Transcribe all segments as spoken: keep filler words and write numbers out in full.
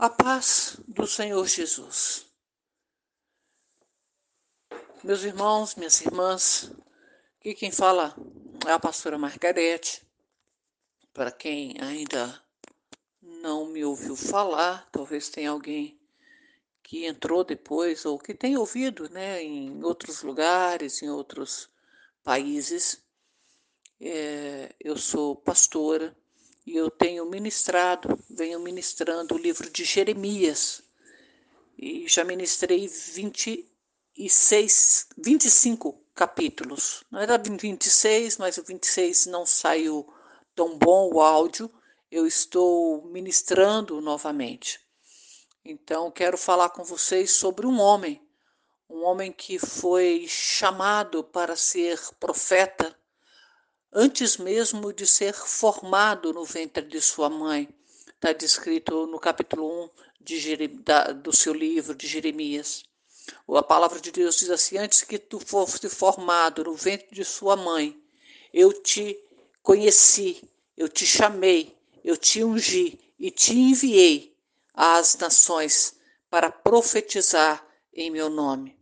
A paz do Senhor Jesus. Meus irmãos, minhas irmãs, aqui quem fala é a pastora Margarete. Para quem ainda não me ouviu falar, talvez tenha alguém que entrou depois ou que tenha ouvido, né, em outros lugares, em outros países. É, eu sou pastora e eu tenho ministrado, venho ministrando o livro de Jeremias. E já ministrei vinte e seis, vinte e cinco capítulos. Não era vinte e seis, mas o vinte e seis não saiu tão bom o áudio. Eu estou ministrando novamente. Então, quero falar com vocês sobre um homem. Um homem que foi chamado para ser profeta antes mesmo de ser formado no ventre de sua mãe. Está descrito no capítulo um de Jere, da, do seu livro de Jeremias. A palavra de Deus diz assim: antes que tu fosse formado no ventre de sua mãe, eu te conheci, eu te chamei, eu te ungi e te enviei às nações para profetizar em meu nome.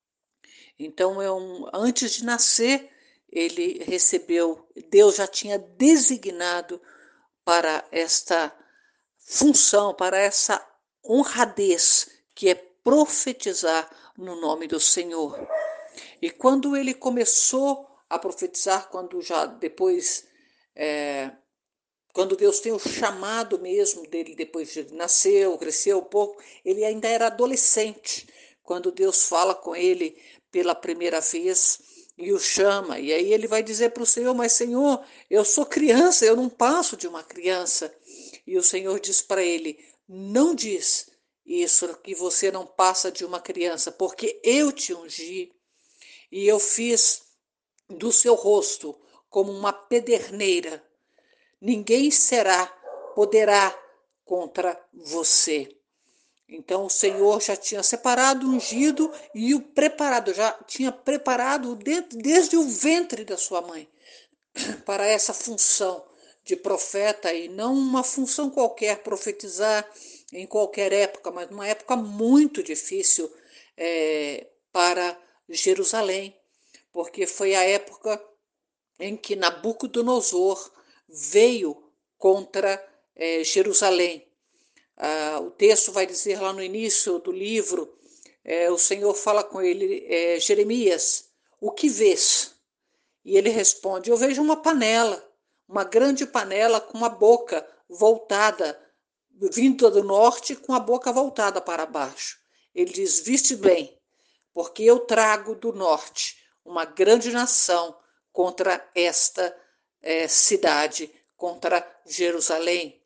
Então, eu, antes de nascer, ele recebeu, Deus já tinha designado para esta função, para essa honradez, que é profetizar no nome do Senhor. E quando ele começou a profetizar, quando já depois, é, quando Deus tem o chamado mesmo dele, depois de ele nasceu, cresceu um pouco, ele ainda era adolescente, quando Deus fala com ele pela primeira vez e o chama. E aí ele vai dizer para o Senhor: mas Senhor, eu sou criança, eu não passo de uma criança. E o Senhor diz para ele: não diz isso, que você não passa de uma criança, porque eu te ungi e eu fiz do seu rosto como uma pederneira. Ninguém será, poderá contra você. Então o Senhor já tinha separado, ungido e o preparado, já tinha preparado desde o ventre da sua mãe para essa função de profeta, e não uma função qualquer, profetizar em qualquer época, mas numa época muito difícil é, para Jerusalém, porque foi a época em que Nabucodonosor veio contra é, Jerusalém. Ah, o texto vai dizer lá no início do livro, é, o Senhor fala com ele: é, Jeremias, o que vês? E ele responde: eu vejo uma panela, uma grande panela com uma boca voltada, vinda do norte, com a boca voltada para baixo. Ele diz: viste bem, porque eu trago do norte uma grande nação contra esta é, cidade, contra Jerusalém.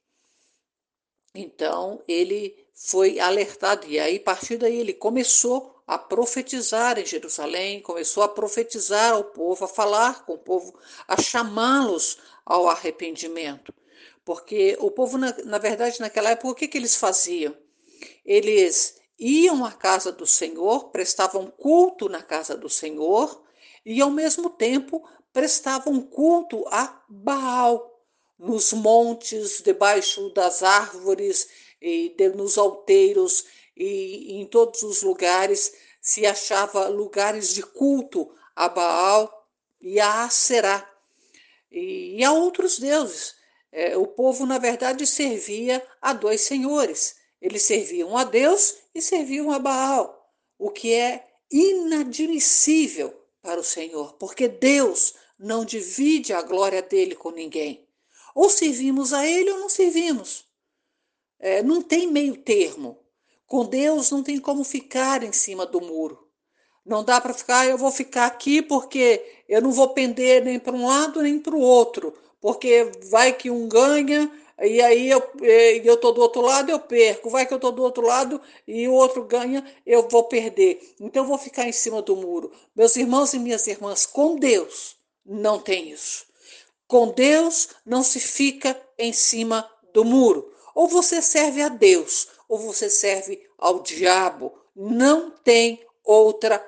Então ele foi alertado, e aí a partir daí ele começou a profetizar em Jerusalém, começou a profetizar ao povo, a falar com o povo, a chamá-los ao arrependimento. Porque o povo, na, na verdade, naquela época, o que, que eles faziam? Eles iam à casa do Senhor, prestavam culto na casa do Senhor e, ao mesmo tempo, prestavam culto a Baal, nos montes, debaixo das árvores, e de, nos outeiros e em todos os lugares se achava lugares de culto a Baal e a Aserá e, e a outros deuses. É, o povo, na verdade, servia a dois senhores. Eles serviam a Deus e serviam a Baal, o que é inadmissível para o Senhor, porque Deus não divide a glória dele com ninguém. Ou servimos a ele ou não servimos. É, não tem meio termo. Com Deus não tem como ficar em cima do muro. Não dá para ficar: eu vou ficar aqui porque eu não vou pender nem para um lado nem para o outro, porque vai que um ganha e aí eu eu estou do outro lado, eu perco, vai que eu estou do outro lado e o outro ganha, eu vou perder. Então eu vou ficar em cima do muro. Meus irmãos e minhas irmãs, com Deus não tem isso. Com Deus não se fica em cima do muro. Ou você serve a Deus, ou você serve ao diabo. Não tem outra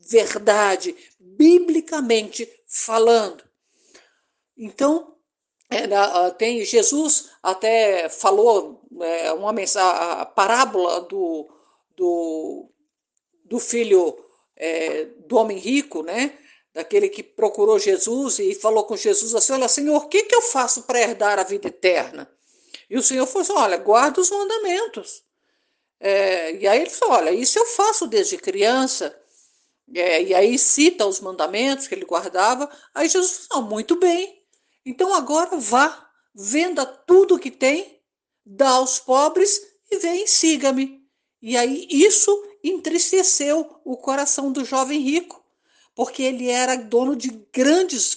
verdade, biblicamente falando. Então, É, na- tem Jesus até falou é, uma mensagem, a parábola do, do, do filho é, do homem rico, né? Daquele que procurou Jesus e falou com Jesus assim: Olha, Senhor, o que, que eu faço para herdar a vida eterna? E o Senhor falou assim: Olha, guarda os mandamentos. É, e aí ele falou: Olha, isso eu faço desde criança. É, e aí cita os mandamentos que ele guardava. Aí Jesus falou: Muito bem, então agora vá, venda tudo que tem, dá aos pobres e vem, siga-me. E aí isso entristeceu o coração do jovem rico, porque ele era dono de grandes,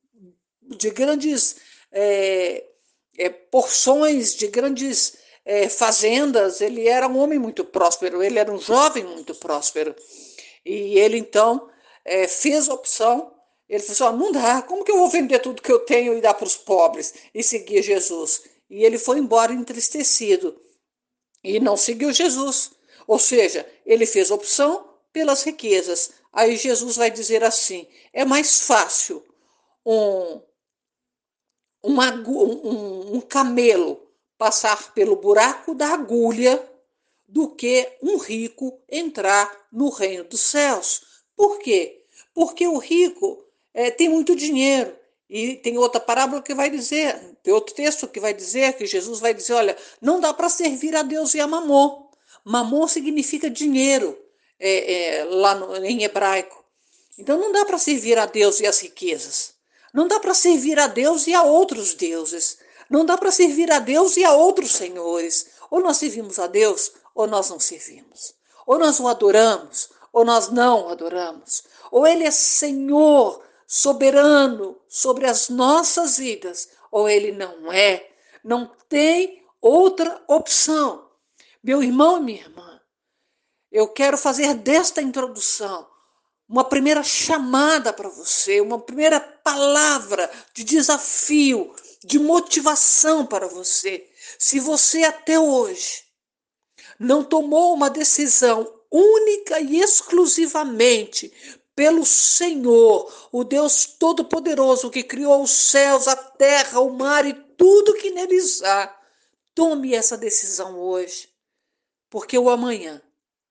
de grandes é, é, porções, de grandes é, fazendas. Ele era um homem muito próspero, ele era um jovem muito próspero. E ele então é, fez a opção. Ele falou assim: oh, não dá, como que eu vou vender tudo que eu tenho e dar para os pobres e seguir Jesus? E ele foi embora entristecido e não seguiu Jesus. Ou seja, ele fez opção pelas riquezas. Aí Jesus vai dizer assim: é mais fácil um, um, um, um camelo passar pelo buraco da agulha do que um rico entrar no reino dos céus. Por quê? Porque o rico é, tem muito dinheiro. E tem outra parábola que vai dizer, tem outro texto que vai dizer, que Jesus vai dizer, olha, não dá para servir a Deus e a Mamon. Mamon significa dinheiro, é, é, lá no, em hebraico. Então não dá para servir a Deus e as riquezas. Não dá para servir a Deus e a outros deuses. Não dá para servir a Deus e a outros senhores. Ou nós servimos a Deus, ou nós não servimos. Ou nós o adoramos, ou nós não o adoramos. Ou ele é Senhor, soberano sobre as nossas vidas, ou ele não é. Não tem outra opção. Meu irmão e minha irmã, eu quero fazer desta introdução uma primeira chamada para você, uma primeira palavra de desafio, de motivação para você. Se você até hoje não tomou uma decisão única e exclusivamente pelo Senhor, o Deus Todo-Poderoso que criou os céus, a terra, o mar e tudo que neles há, tome essa decisão hoje, porque o amanhã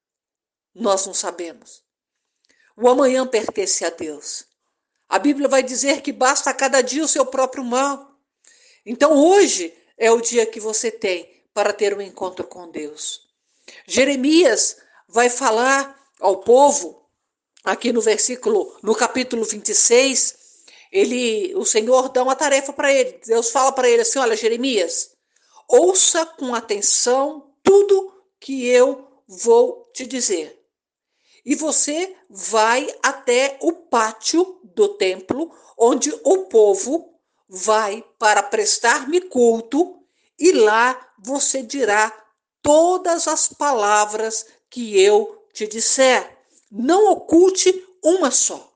nós não sabemos. O amanhã pertence a Deus. A Bíblia vai dizer que basta a cada dia o seu próprio mal. Então hoje é o dia que você tem para ter um encontro com Deus. Jeremias vai falar ao povo, aqui no versículo, no capítulo vinte e seis, ele, o Senhor dá uma tarefa para ele. Deus fala para ele assim: olha, Jeremias, ouça com atenção tudo que eu vou te dizer. E você vai até o pátio do templo, onde o povo vai para prestar-me culto, e lá você dirá todas as palavras que eu te disser. Não oculte uma só.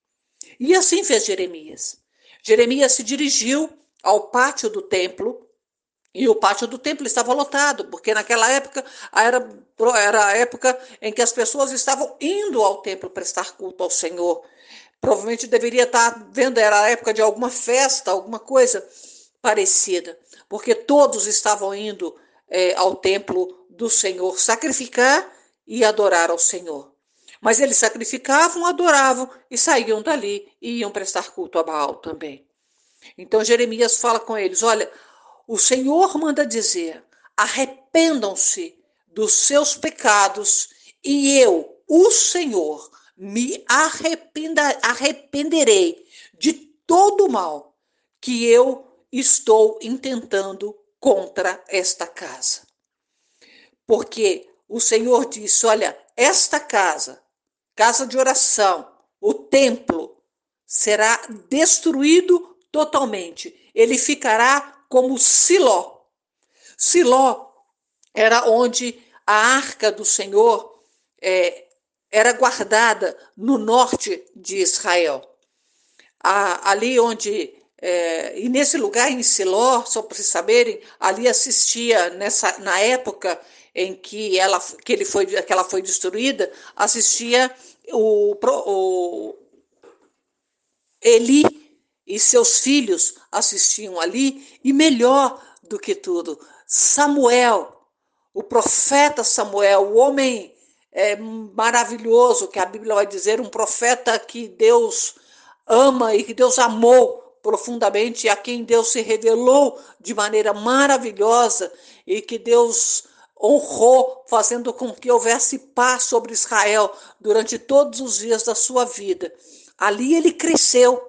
E assim fez Jeremias. Jeremias se dirigiu ao pátio do templo, e o pátio do templo estava lotado, porque naquela época era, era a época em que as pessoas estavam indo ao templo prestar culto ao Senhor. Provavelmente deveria estar vendo, era a época de alguma festa, alguma coisa parecida, porque todos estavam indo é, ao templo do Senhor sacrificar e adorar ao Senhor. Mas eles sacrificavam, adoravam e saíam dali e iam prestar culto a Baal também. Então Jeremias fala com eles: olha, o Senhor manda dizer: arrependam-se dos seus pecados, e eu, o Senhor, me arrependa, arrependerei de todo o mal que eu estou intentando contra esta casa. Porque o Senhor disse: olha, esta casa, casa de oração, o templo, será destruído totalmente. Ele ficará como Siló. Siló era onde a arca do Senhor é, era guardada no norte de Israel. A, ali onde é, e nesse lugar em Siló, só para vocês saberem, ali assistia nessa na época em que ela que ele foi que ela foi destruída, assistia o, o Eli, e seus filhos assistiam ali, e melhor do que tudo, Samuel, o profeta Samuel, o homem é, maravilhoso, que a Bíblia vai dizer, um profeta que Deus ama e que Deus amou profundamente, e a quem Deus se revelou de maneira maravilhosa e que Deus honrou, fazendo com que houvesse paz sobre Israel durante todos os dias da sua vida. Ali ele cresceu,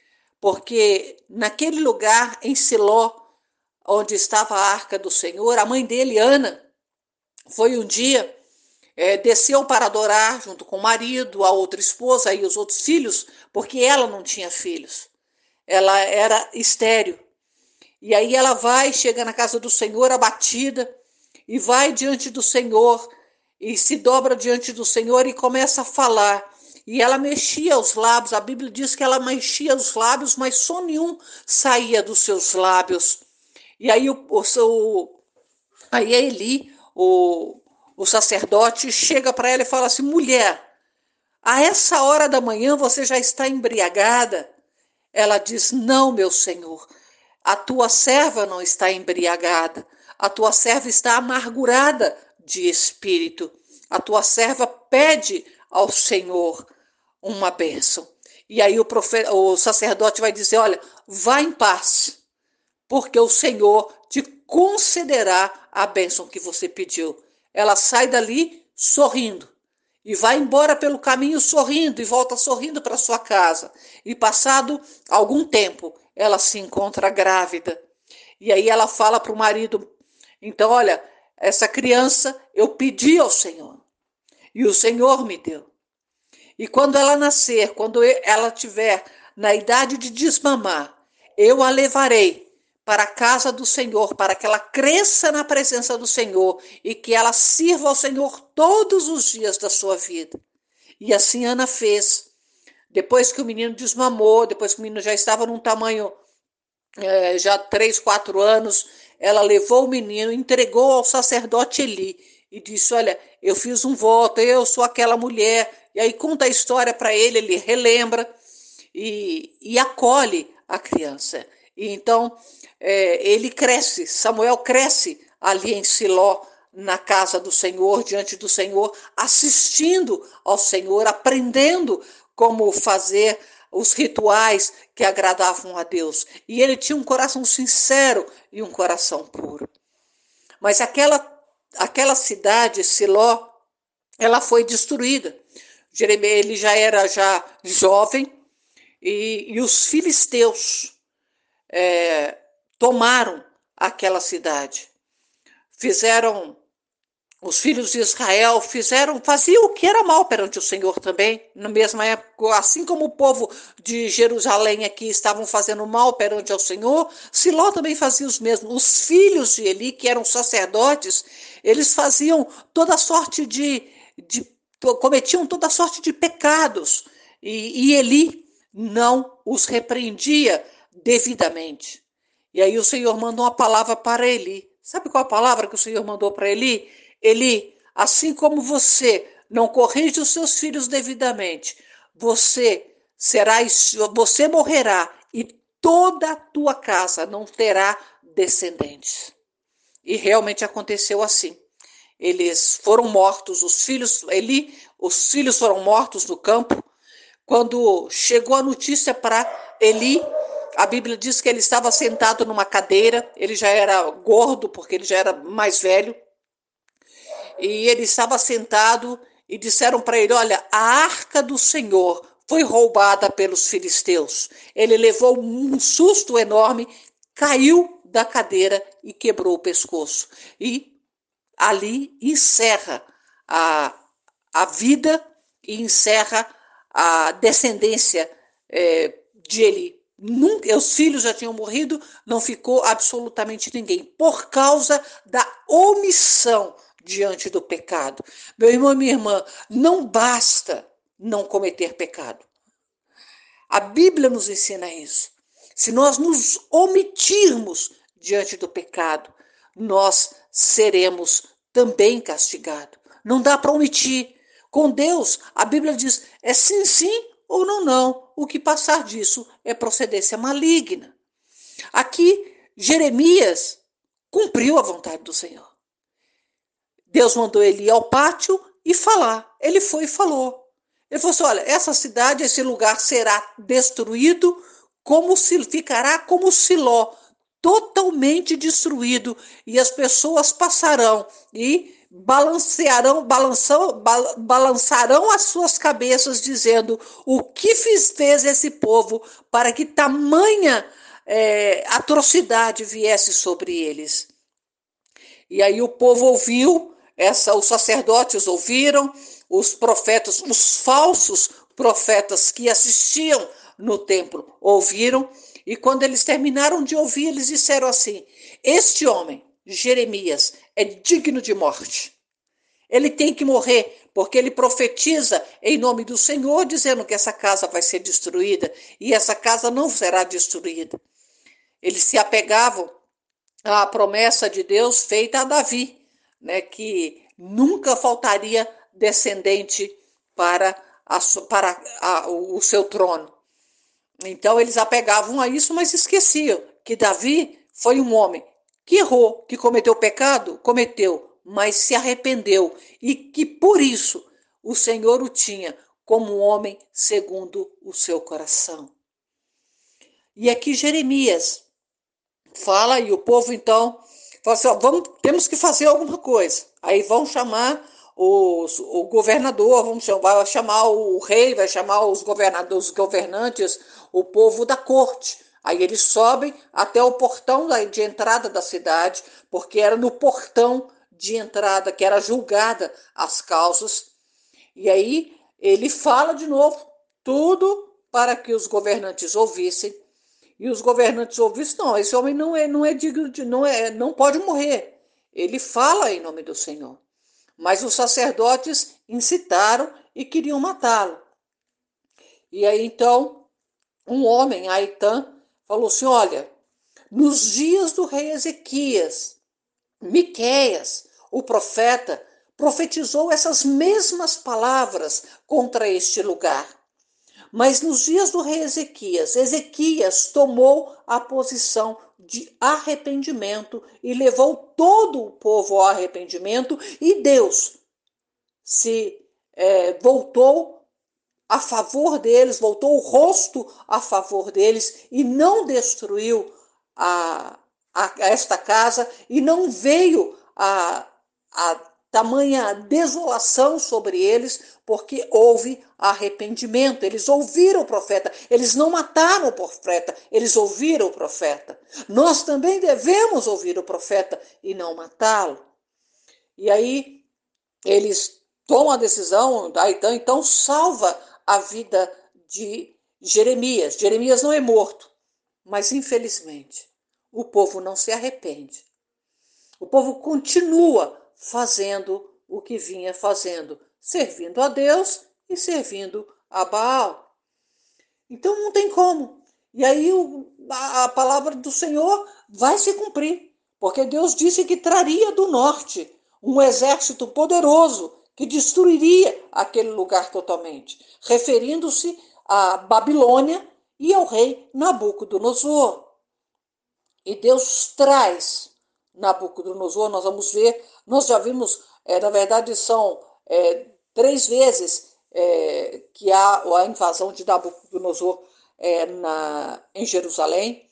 porque naquele lugar, em Siló, onde estava a arca do Senhor, a mãe dele, Ana, foi um dia, é, desceu para adorar junto com o marido, a outra esposa e os outros filhos, porque ela não tinha filhos. Ela era estéril. E aí ela vai, chega na casa do Senhor abatida, e vai diante do Senhor, e se dobra diante do Senhor e começa a falar. E ela mexia os lábios, a Bíblia diz que ela mexia os lábios, mas som nenhum saía dos seus lábios. E aí o, o, o aí Eli, o, o sacerdote, chega para ela e fala assim: mulher, a essa hora da manhã você já está embriagada? Ela diz: não, meu senhor, a tua serva não está embriagada, a tua serva está amargurada de espírito. A tua serva pede ao Senhor uma bênção. E aí o, profeta, o sacerdote vai dizer: olha, vá em paz, porque o Senhor te concederá a bênção que você pediu. Ela sai dali sorrindo e vai embora pelo caminho sorrindo e volta sorrindo para sua casa. E passado algum tempo, ela se encontra grávida. E aí ela fala para o marido: então, olha, essa criança eu pedi ao Senhor e o Senhor me deu. E quando ela nascer, quando ela tiver na idade de desmamar, eu a levarei para a casa do Senhor, para que ela cresça na presença do Senhor e que ela sirva ao Senhor todos os dias da sua vida. E assim Ana fez. Depois que o menino desmamou, depois que o menino já estava num tamanho, é, já três, quatro anos, ela levou o menino, entregou ao sacerdote Eli e disse: olha, eu fiz um voto, eu sou aquela mulher. E aí conta a história para ele, ele relembra e, e acolhe a criança. E então é, ele cresce, Samuel cresce ali em Siló, na casa do Senhor, diante do Senhor, assistindo ao Senhor, aprendendo como fazer os rituais que agradavam a Deus. E ele tinha um coração sincero e um coração puro. Mas aquela, aquela cidade, Siló, ela foi destruída. Jeremias, ele já era já jovem, e, e os filisteus é, tomaram aquela cidade. Fizeram, os filhos de Israel fizeram, faziam o que era mal perante o Senhor também, na mesma época, assim como o povo de Jerusalém aqui estavam fazendo mal perante o Senhor, Siló também fazia os mesmos. Os filhos de Eli, que eram sacerdotes, eles faziam toda sorte de, de cometiam toda sorte de pecados, e, e Eli não os repreendia devidamente. E aí o Senhor mandou uma palavra para Eli. Sabe qual a palavra que o Senhor mandou para Eli? Eli, assim como você não corrige os seus filhos devidamente, você será, você morrerá e toda a tua casa não terá descendentes. E realmente aconteceu assim. Eles foram mortos, os filhos, Eli, os filhos foram mortos no campo. Quando chegou a notícia para Eli, a Bíblia diz que ele estava sentado numa cadeira, ele já era gordo, porque ele já era mais velho, e ele estava sentado e disseram para ele: olha, a arca do Senhor foi roubada pelos filisteus. Ele levou um susto enorme, caiu da cadeira e quebrou o pescoço. E ali encerra a, a vida e encerra a descendência é, de Eli. Nunca, os filhos já tinham morrido, não ficou absolutamente ninguém, por causa da omissão diante do pecado. Meu irmão e minha irmã, não basta não cometer pecado. A Bíblia nos ensina isso. Se nós nos omitirmos diante do pecado, nós seremos também castigados. Não dá para omitir. Com Deus, a Bíblia diz, é sim, sim, ou não, não. O que passar disso é procedência maligna. Aqui, Jeremias cumpriu a vontade do Senhor. Deus mandou ele ir ao pátio e falar. Ele foi e falou. Ele falou assim, olha, essa cidade, esse lugar será destruído, como se ficará como Siló, totalmente destruído, e as pessoas passarão e balancearão, balançam, balançarão as suas cabeças, dizendo, o que fez esse povo para que tamanha é, atrocidade viesse sobre eles? E aí o povo ouviu, essa, os sacerdotes ouviram, os profetas, os falsos profetas que assistiam no templo ouviram, e quando eles terminaram de ouvir, eles disseram assim, este homem, Jeremias, é digno de morte. Ele tem que morrer, porque ele profetiza em nome do Senhor, dizendo que essa casa vai ser destruída, e essa casa não será destruída. Eles se apegavam à promessa de Deus feita a Davi, né, que nunca faltaria descendente para, a, para a, o seu trono. Então eles apegavam a isso, mas esqueciam que Davi foi um homem que errou, que cometeu pecado, cometeu, mas se arrependeu, e que por isso o Senhor o tinha como um homem segundo o seu coração. E aqui Jeremias fala, e o povo então fala assim, ó, vamos, temos que fazer alguma coisa. Aí vão chamar os, o governador, vamos chamar, vai chamar o rei, vai chamar os governadores, os governantes, o povo da corte. Aí eles sobem até o portão de entrada da cidade, porque era no portão de entrada que era julgada as causas. E aí ele fala de novo tudo para que os governantes ouvissem. E os governantes ouvissem, não, esse homem não é, não é digno de, não é, não pode morrer. Ele fala em nome do Senhor. Mas os sacerdotes incitaram e queriam matá-lo. E aí então, um homem, Aitã, falou assim, olha, nos dias do rei Ezequias, Miqueias, o profeta, profetizou essas mesmas palavras contra este lugar. Mas nos dias do rei Ezequias, Ezequias tomou a posição de arrependimento e levou todo o povo ao arrependimento, e Deus se é, voltou a favor deles, voltou o rosto a favor deles e não destruiu a, a, a esta casa, e não veio a, a tamanha desolação sobre eles, porque houve arrependimento. Eles ouviram o profeta, eles não mataram o profeta, eles ouviram o profeta. Nós também devemos ouvir o profeta e não matá-lo. E aí eles tomam a decisão, Aitã então salva a vida de Jeremias. Jeremias não é morto, mas infelizmente o povo não se arrepende. O povo continua fazendo o que vinha fazendo, servindo a Deus e servindo a Baal. Então não tem como. E aí o, a, a palavra do Senhor vai se cumprir, porque Deus disse que traria do norte um exército poderoso que destruiria aquele lugar totalmente, referindo-se à Babilônia e ao rei Nabucodonosor. E Deus traz Nabucodonosor, nós vamos ver, nós já vimos, é, na verdade são é, três vezes é, que há a invasão de Nabucodonosor é, na, em Jerusalém.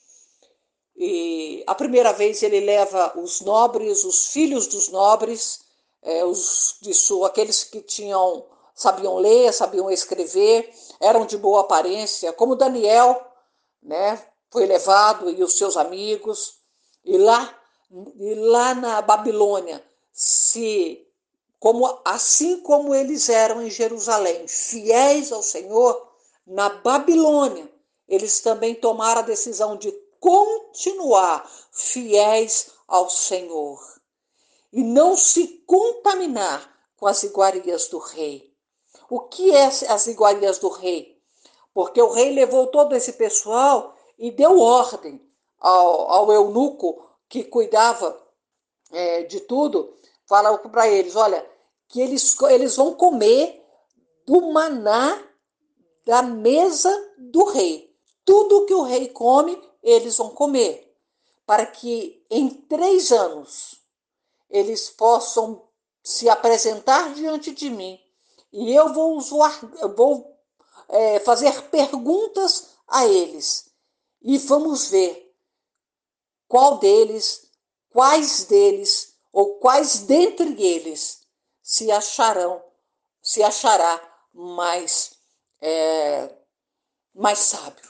E a primeira vez ele leva os nobres, os filhos dos nobres, é, os, de sua, aqueles que tinham, sabiam ler, sabiam escrever, eram de boa aparência, como Daniel, né, foi levado, e os seus amigos, e lá, e lá na Babilônia, se, como, assim como eles eram em Jerusalém, fiéis ao Senhor, na Babilônia, eles também tomaram a decisão de continuar fiéis ao Senhor e não se contaminar com as iguarias do rei. O que é as iguarias do rei? Porque o rei levou todo esse pessoal e deu ordem ao, ao eunuco que cuidava é, de tudo, fala para eles, olha, que eles, eles vão comer do maná da mesa do rei. Tudo que o rei come, eles vão comer, para que em três anos eles possam se apresentar diante de mim e eu vou, usar, eu vou é, fazer perguntas a eles e vamos ver qual deles, quais deles ou quais dentre eles se acharão, se achará mais, é, mais sábio.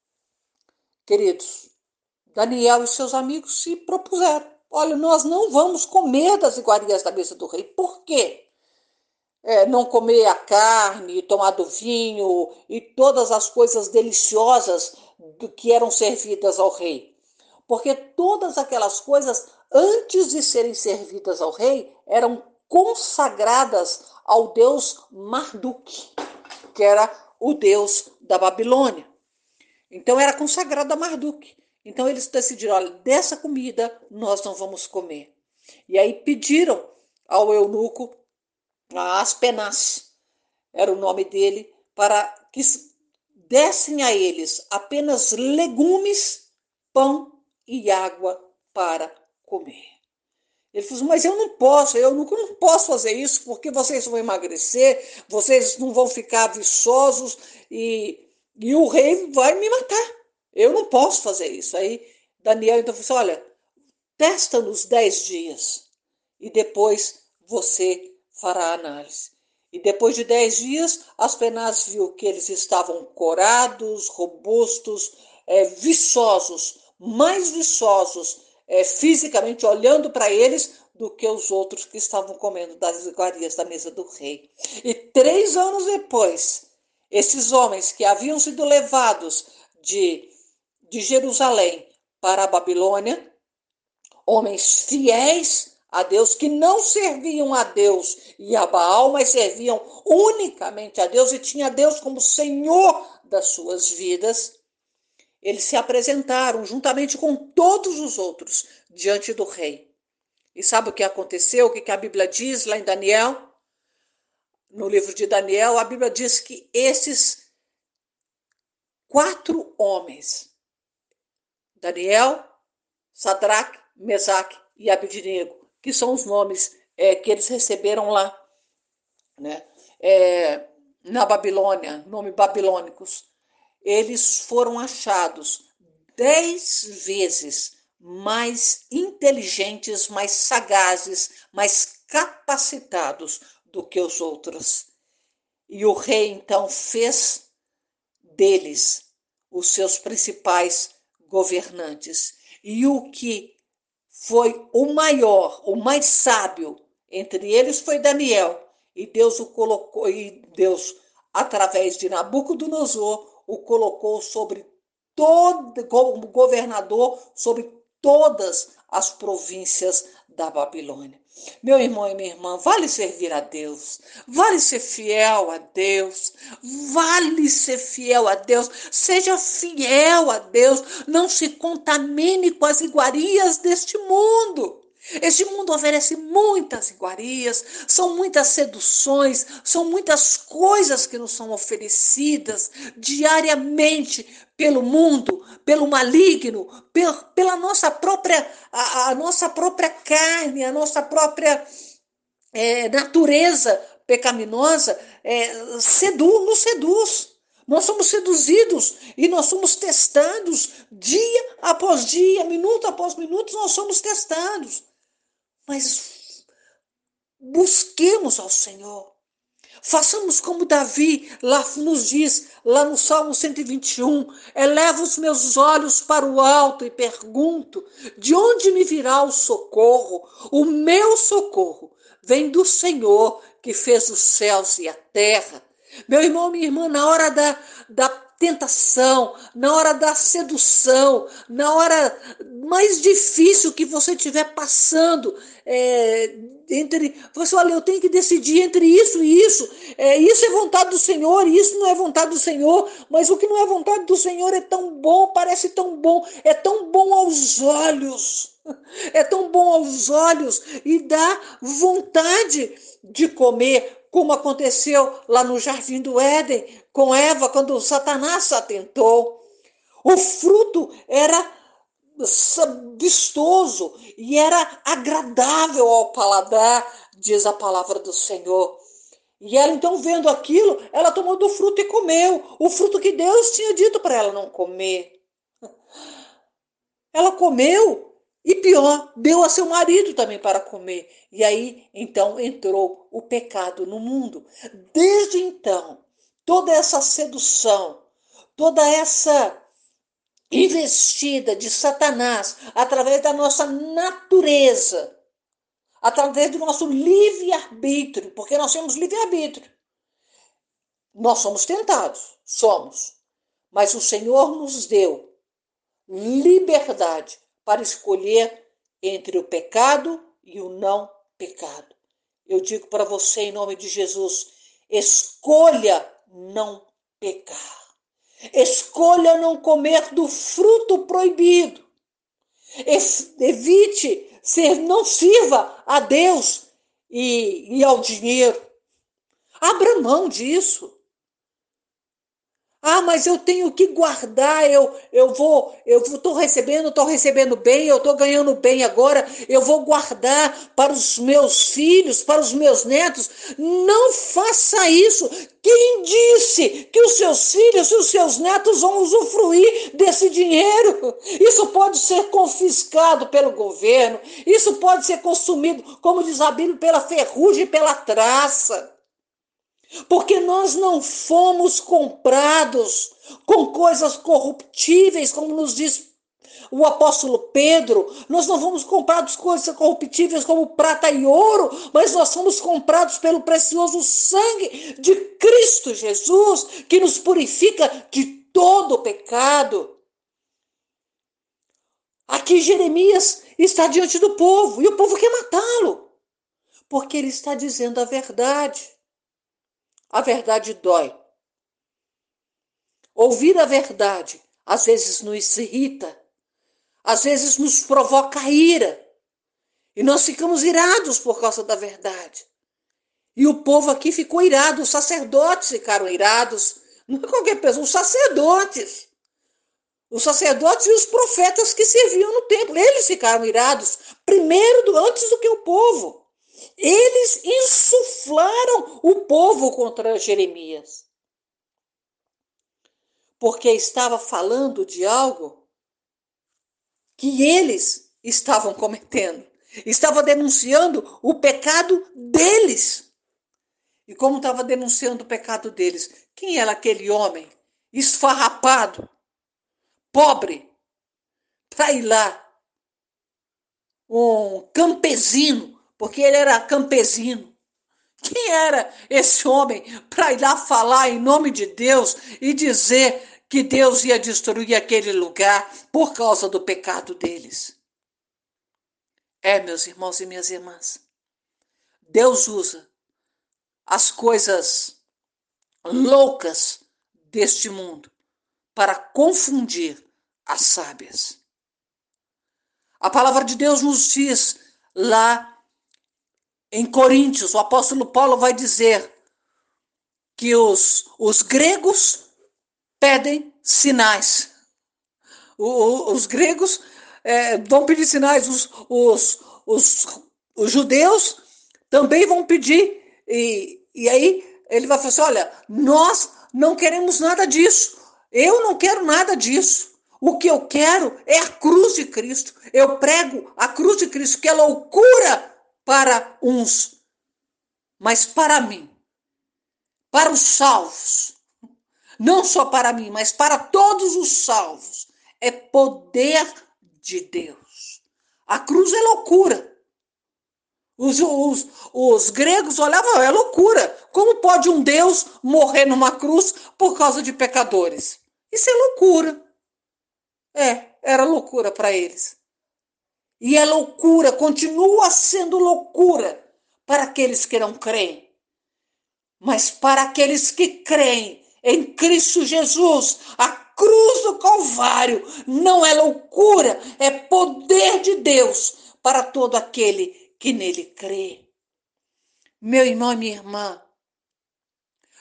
Queridos, Daniel e seus amigos se propuseram. Olha, nós não vamos comer das iguarias da mesa do rei. Por quê? É, não comer a carne, tomar do vinho e todas as coisas deliciosas do que eram servidas ao rei. Porque todas aquelas coisas, antes de serem servidas ao rei, eram consagradas ao deus Marduk, que era o deus da Babilônia. Então era consagrado a Marduk. Então eles decidiram, olha, dessa comida nós não vamos comer. E aí pediram ao eunuco, a Aspenaz, era o nome dele, para que dessem a eles apenas legumes, pão e água para comer. Ele falou, mas eu não posso, eu não, não posso fazer isso, porque vocês vão emagrecer, vocês não vão ficar viçosos e, e o rei vai me matar. Eu não posso fazer isso. Aí Daniel então falou assim, olha, testa nos dez dias e depois você fará a análise. E depois de dez dias, Aspenaz viu que eles estavam corados, robustos, é, viçosos, mais viçosos é, fisicamente, olhando para eles, do que os outros que estavam comendo das iguarias da mesa do rei. E três anos depois, esses homens que haviam sido levados de, de Jerusalém para a Babilônia, homens fiéis a Deus, que não serviam a Deus e a Baal, mas serviam unicamente a Deus e tinha Deus como Senhor das suas vidas, eles se apresentaram juntamente com todos os outros diante do rei. E sabe o que aconteceu? O que a Bíblia diz lá em Daniel? No livro de Daniel, a Bíblia diz que esses quatro homens, Daniel, Sadraque, Mesaque e Abednego, que são os nomes é, que eles receberam lá, né? É, na Babilônia, nome babilônicos, eles foram achados dez vezes mais inteligentes, mais sagazes, mais capacitados do que os outros. E o rei, então, fez deles os seus principais governantes. E o que foi o maior, o mais sábio entre eles foi Daniel. E Deus o colocou, e Deus, através de Nabucodonosor, o colocou sobre todo, como governador sobre todas as províncias da Babilônia. Meu irmão e minha irmã, vale servir a Deus, vale ser fiel a Deus, vale ser fiel a Deus, seja fiel a Deus, não se contamine com as iguarias deste mundo. Este mundo oferece muitas iguarias, são muitas seduções, são muitas coisas que nos são oferecidas diariamente pelo mundo, pelo maligno, pela nossa própria, a, a nossa própria carne, a nossa própria é, natureza pecaminosa é, sedu, nos seduz. Nós somos seduzidos e nós somos testados dia após dia, minuto após minuto, nós somos testados. Mas busquemos ao Senhor. Façamos como Davi lá nos diz, lá no Salmo cento e vinte e um, eleva os meus olhos para o alto e pergunto, de onde me virá o socorro? O meu socorro vem do Senhor que fez os céus e a terra. Meu irmão, minha irmã, na hora da, da tentação, na hora da sedução, na hora mais difícil que você estiver passando, é, entre, você olha, eu tenho que decidir entre isso e isso, é, isso é vontade do Senhor, e isso não é vontade do Senhor, mas o que não é vontade do Senhor é tão bom, parece tão bom, é tão bom aos olhos, é tão bom aos olhos, e dá vontade de comer como aconteceu lá no Jardim do Éden com Eva, quando Satanás a tentou. O fruto era vistoso e era agradável ao paladar, diz a palavra do Senhor. E ela então, vendo aquilo, ela tomou do fruto e comeu, o fruto que Deus tinha dito para ela não comer. Ela comeu, e pior, deu a seu marido também para comer. E aí, então, entrou o pecado no mundo. Desde então, toda essa sedução, toda essa investida de Satanás através da nossa natureza, através do nosso livre-arbítrio, porque nós temos livre-arbítrio. Nós somos tentados, somos. Mas o Senhor nos deu liberdade para escolher entre o pecado e o não pecado. Eu digo para você, em nome de Jesus, escolha não pecar. Escolha não comer do fruto proibido. Evite ser, não sirva a Deus e, e ao dinheiro. Abra mão disso. Ah, mas eu tenho que guardar, eu, eu vou, eu estou recebendo, estou recebendo bem, eu estou ganhando bem agora, eu vou guardar para os meus filhos, para os meus netos. Não faça isso. Quem disse que os seus filhos e os seus netos vão usufruir desse dinheiro? Isso pode ser confiscado pelo governo, isso pode ser consumido, como diz a Bíblia, pela ferrugem e pela traça. Porque nós não fomos comprados com coisas corruptíveis, como nos diz o apóstolo Pedro. Nós não fomos comprados com coisas corruptíveis como prata e ouro, mas nós fomos comprados pelo precioso sangue de Cristo Jesus, que nos purifica de todo pecado. Aqui Jeremias está diante do povo, e o povo quer matá-lo, porque ele está dizendo a verdade. A verdade dói. Ouvir a verdade, às vezes nos irrita, às vezes nos provoca ira, e nós ficamos irados por causa da verdade. E o povo aqui ficou irado, os sacerdotes ficaram irados, não é qualquer pessoa, os sacerdotes. Os sacerdotes e os profetas que serviam no templo, eles ficaram irados, primeiro, antes do que o povo. Eles insuflaram o povo contra Jeremias. Porque estava falando de algo que eles estavam cometendo. Estava denunciando o pecado deles. E como estava denunciando o pecado deles, quem era aquele homem esfarrapado, pobre, para ir lá? Um campesino, porque ele era campesino. Quem era esse homem para ir lá falar em nome de Deus e dizer que Deus ia destruir aquele lugar por causa do pecado deles? É, meus irmãos e minhas irmãs, Deus usa as coisas loucas deste mundo para confundir as sábias. A palavra de Deus nos diz lá em Coríntios, o apóstolo Paulo vai dizer que os, os gregos pedem sinais. O, o, os gregos é, vão pedir sinais, os, os, os, os judeus também vão pedir. E, e aí ele vai falar assim, olha, nós não queremos nada disso. Eu não quero nada disso. O que eu quero é a cruz de Cristo. Eu prego a cruz de Cristo, que é loucura para uns, mas para mim, para os salvos, não só para mim, mas para todos os salvos, é poder de Deus. A cruz é loucura. Os, os, os gregos olhavam, é loucura. Como pode um Deus morrer numa cruz por causa de pecadores? Isso é loucura. É, era loucura para eles. E é loucura, continua sendo loucura para aqueles que não creem. Mas para aqueles que creem em Cristo Jesus, a cruz do Calvário não é loucura, é poder de Deus para todo aquele que nele crê. Meu irmão e minha irmã,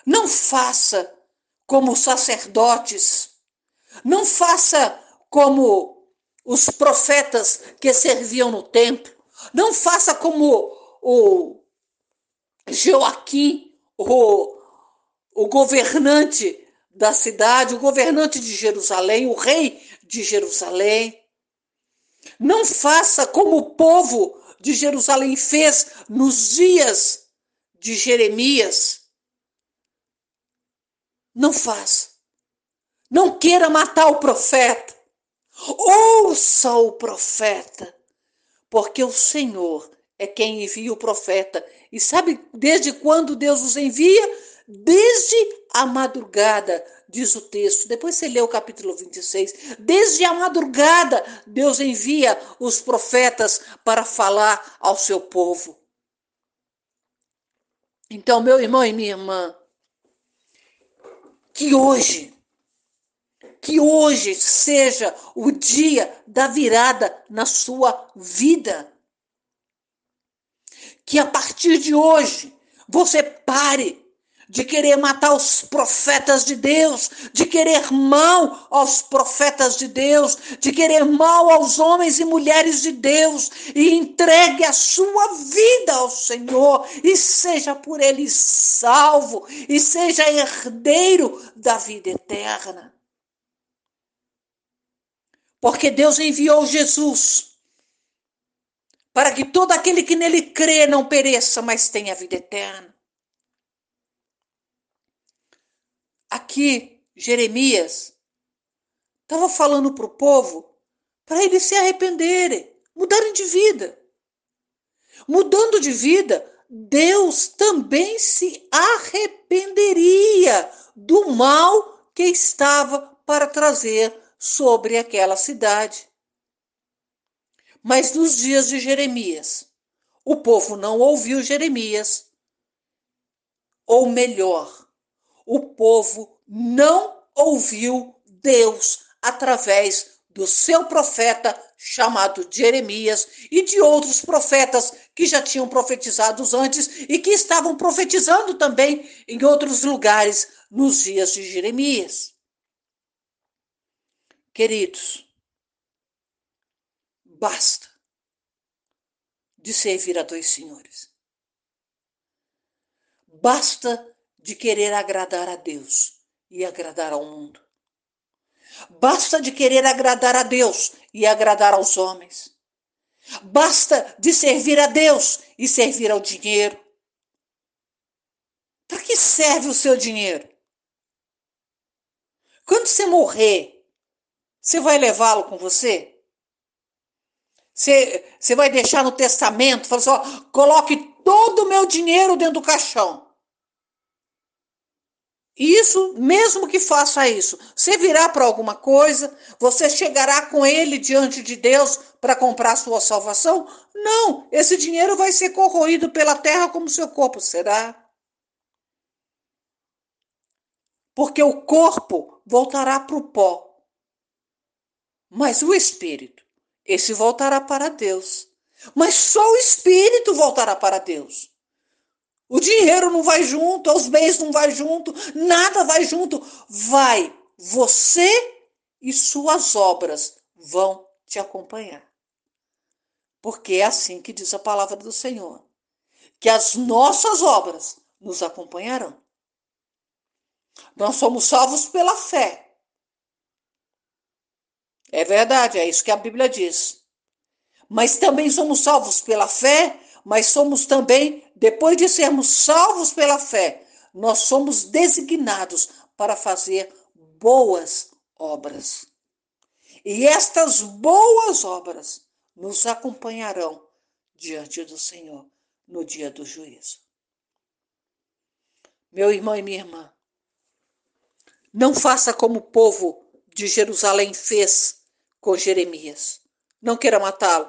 Não faça como os sacerdotes. Não faça como os profetas que serviam no templo. Não faça como o Joaquim, o, o governante da cidade, o governante de Jerusalém, o rei de Jerusalém. Não faça como o povo de Jerusalém fez nos dias de Jeremias. Não faça. Não queira matar o profeta. Ouça o profeta, porque o Senhor é quem envia o profeta. E sabe desde quando Deus os envia? Desde a madrugada, diz o texto. Depois você lê o capítulo vinte e seis. Desde a madrugada, Deus envia os profetas para falar ao seu povo. Então, meu irmão e minha irmã, que hoje, que hoje seja o dia da virada na sua vida. Que a partir de hoje você pare de querer matar os profetas de Deus, de querer mal aos profetas de Deus, de querer mal aos homens e mulheres de Deus, e entregue a sua vida ao Senhor, e seja por ele salvo, e seja herdeiro da vida eterna. Porque Deus enviou Jesus para que todo aquele que nele crê não pereça, mas tenha vida eterna. Aqui, Jeremias estava falando para o povo para eles se arrependerem, mudarem de vida. Mudando de vida, Deus também se arrependeria do mal que estava para trazer sobre aquela cidade. Mas nos dias de Jeremias, o povo não ouviu Jeremias, ou melhor, o povo não ouviu Deus através do seu profeta chamado Jeremias e de outros profetas que já tinham profetizado antes e que estavam profetizando também em outros lugares nos dias de Jeremias. Queridos, basta de servir a dois senhores. Basta de querer agradar a Deus e agradar ao mundo. Basta de querer agradar a Deus e agradar aos homens. Basta de servir a Deus e servir ao dinheiro. Para que serve o seu dinheiro? Quando você morrer, você vai levá-lo com você? Você, você vai deixar no testamento, falar assim, ó, coloque todo o meu dinheiro dentro do caixão. Isso, mesmo que faça isso, você virá para alguma coisa, você chegará com ele diante de Deus para comprar a sua salvação? Não, esse dinheiro vai ser corroído pela terra como seu corpo será. Porque o corpo voltará para o pó, mas o espírito, esse voltará para Deus. Mas só o espírito voltará para Deus. O dinheiro não vai junto, os bens não vai junto, nada vai junto. Vai, você e suas obras vão te acompanhar. Porque é assim que diz a palavra do Senhor, que as nossas obras nos acompanharão. Nós somos salvos pela fé. É verdade, é isso que a Bíblia diz. Mas também somos salvos pela fé, mas somos também, depois de sermos salvos pela fé, nós somos designados para fazer boas obras. E estas boas obras nos acompanharão diante do Senhor no dia do juízo. Meu irmão e minha irmã, não faça como o povo de Jerusalém fez com Jeremias. Não queira matá-lo.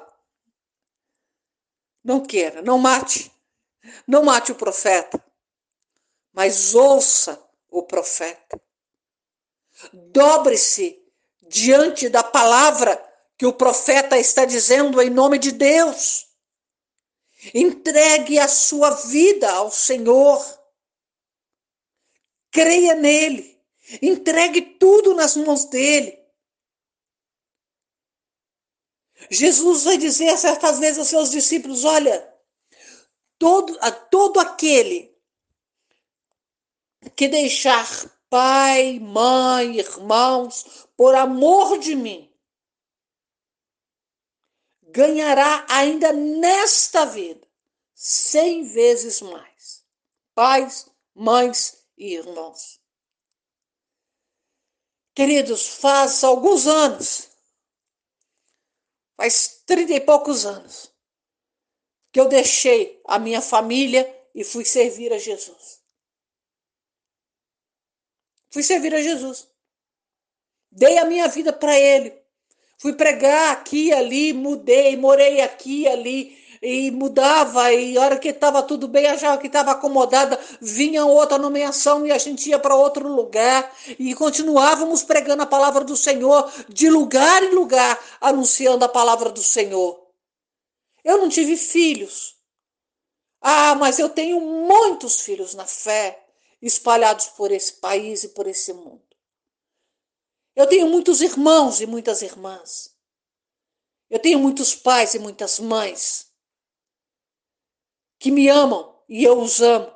Não queira, não mate. Não mate o profeta. Mas ouça o profeta. Dobre-se diante da palavra que o profeta está dizendo em nome de Deus. Entregue a sua vida ao Senhor. creia nele, entregue tudo nas mãos dele. Jesus vai dizer certas vezes aos seus discípulos, olha, todo, a todo aquele que deixar pai, mãe, irmãos, por amor de mim, ganhará ainda nesta vida cem vezes mais. Pais, mães e irmãos. Queridos, faz alguns anos, faz trinta e poucos anos, que eu deixei a minha família e fui servir a Jesus. Fui servir a Jesus. Dei a minha vida para ele. Fui pregar aqui e ali, mudei, morei aqui e ali, e mudava, e a hora que estava tudo bem, achava que estava acomodada, vinha outra nomeação e a gente ia para outro lugar, e continuávamos pregando a palavra do Senhor, de lugar em lugar, anunciando a palavra do Senhor. Eu não tive filhos. Ah, mas eu tenho muitos filhos na fé, espalhados por esse país e por esse mundo. Eu tenho muitos irmãos e muitas irmãs. Eu tenho muitos pais e muitas mães que me amam e eu os amo.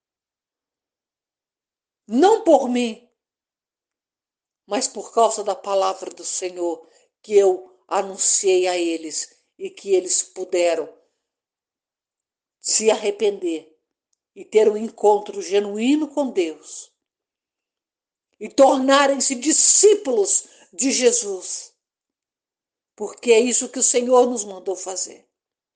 Não por mim, mas por causa da palavra do Senhor que eu anunciei a eles e que eles puderam se arrepender e ter um encontro genuíno com Deus e tornarem-se discípulos de Jesus. Porque é isso que o Senhor nos mandou fazer.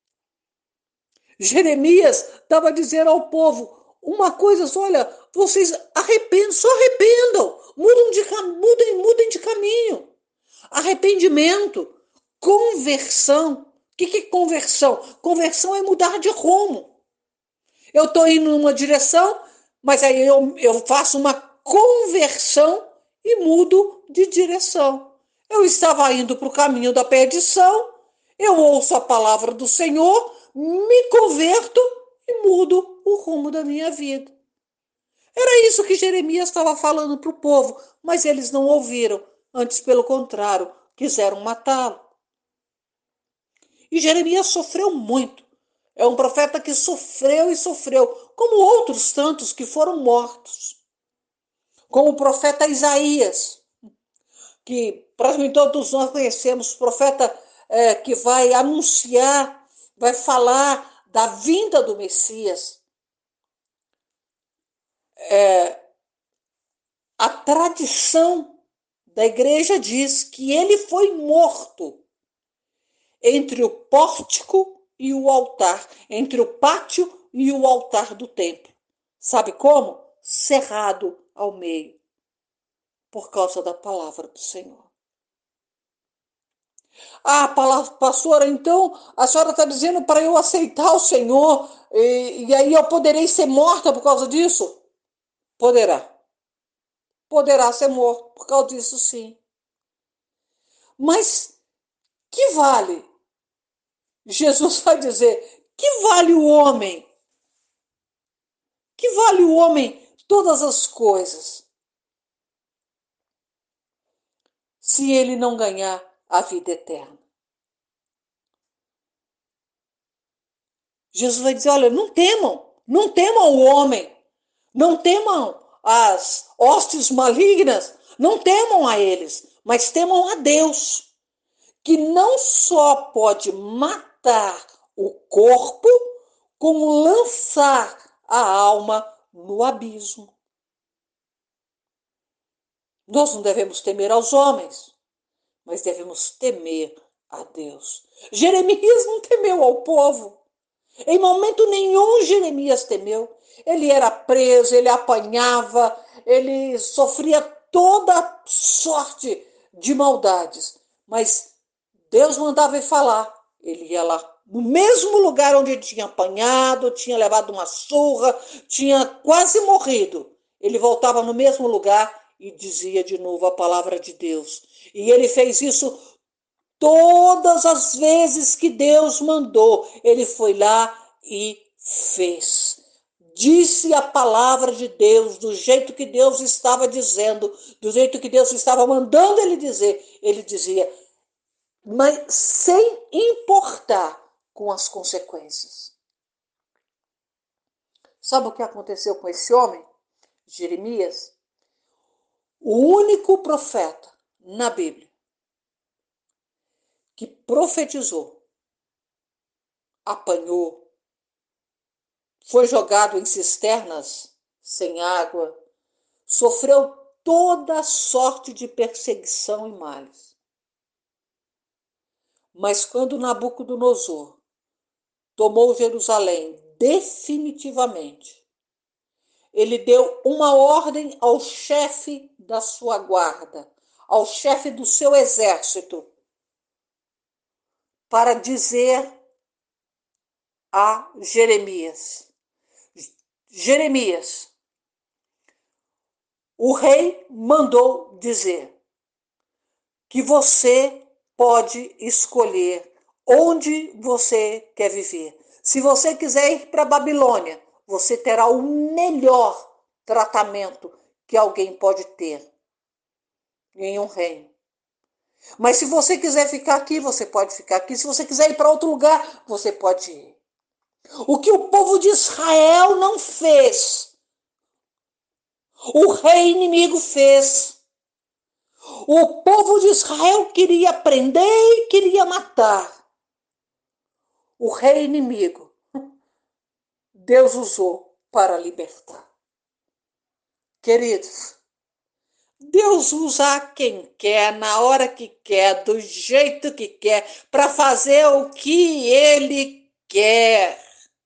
Jeremias estava dizendo ao povo uma coisa, olha, vocês arrependam, só arrependam, mudem de, mudem, mudem de caminho. Arrependimento, conversão. O que, que é conversão? Conversão é mudar de rumo. Eu estou indo numa direção, mas aí eu, eu faço uma conversão e mudo de direção. Eu estava indo para o caminho da perdição, eu ouço a palavra do Senhor, me converto e mudo o rumo da minha vida. Era isso que Jeremias estava falando para o povo, mas eles não ouviram. Antes, pelo contrário, quiseram matá-lo. E Jeremias sofreu muito. É um profeta que sofreu e sofreu, como outros tantos que foram mortos. Como o profeta Isaías, que praticamente todos nós conhecemos, profeta é, que vai anunciar, vai falar da vinda do Messias. É, a tradição da igreja diz que ele foi morto entre o pórtico e o altar, entre o pátio e o altar do templo. Sabe como? Cerrado ao meio, por causa da palavra do Senhor. Ah, pastora, então a senhora está dizendo para eu aceitar o Senhor e, e aí eu poderei ser morta por causa disso? Poderá. Poderá ser morto por causa disso, sim. Mas que vale? Jesus vai dizer, que vale o homem? Que vale o homem todas as coisas se ele não ganhar a vida eterna? Jesus vai dizer, olha, não temam, não temam o homem, não temam as hostes malignas, não temam a eles, mas temam a Deus, que não só pode matar o corpo, como lançar a alma no abismo. Nós não devemos temer aos homens, mas devemos temer a Deus. Jeremias não temeu ao povo. Em momento nenhum Jeremias temeu. Ele era preso, ele apanhava, ele sofria toda sorte de maldades. Mas Deus mandava ele falar. Ele ia lá no mesmo lugar onde ele tinha apanhado, tinha levado uma surra, tinha quase morrido. Ele voltava no mesmo lugar e dizia de novo a palavra de Deus. E ele fez isso todas as vezes que Deus mandou. Ele foi lá e fez. disse a palavra de Deus, do jeito que Deus estava dizendo, do jeito que Deus estava mandando ele dizer, ele dizia, mas sem importar com as consequências. Sabe o que aconteceu com esse homem? Jeremias, o único profeta na Bíblia que profetizou, apanhou, foi jogado em cisternas sem água, sofreu toda sorte de perseguição e males. Mas quando Nabucodonosor tomou Jerusalém definitivamente, ele deu uma ordem ao chefe da sua guarda, ao chefe do seu exército, para dizer a Jeremias: Jeremias, o rei mandou dizer que você pode escolher onde você quer viver. Se você quiser ir para a Babilônia, você terá o melhor tratamento que alguém pode ter em um reino. Mas se você quiser ficar aqui, você pode ficar aqui. Se você quiser ir para outro lugar, você pode ir. O que o povo de Israel não fez, o rei inimigo fez. O povo de Israel queria prender e queria matar. O rei inimigo, Deus usou para libertar. Queridos, Deus usa quem quer, na hora que quer, do jeito que quer, para fazer o que Ele quer.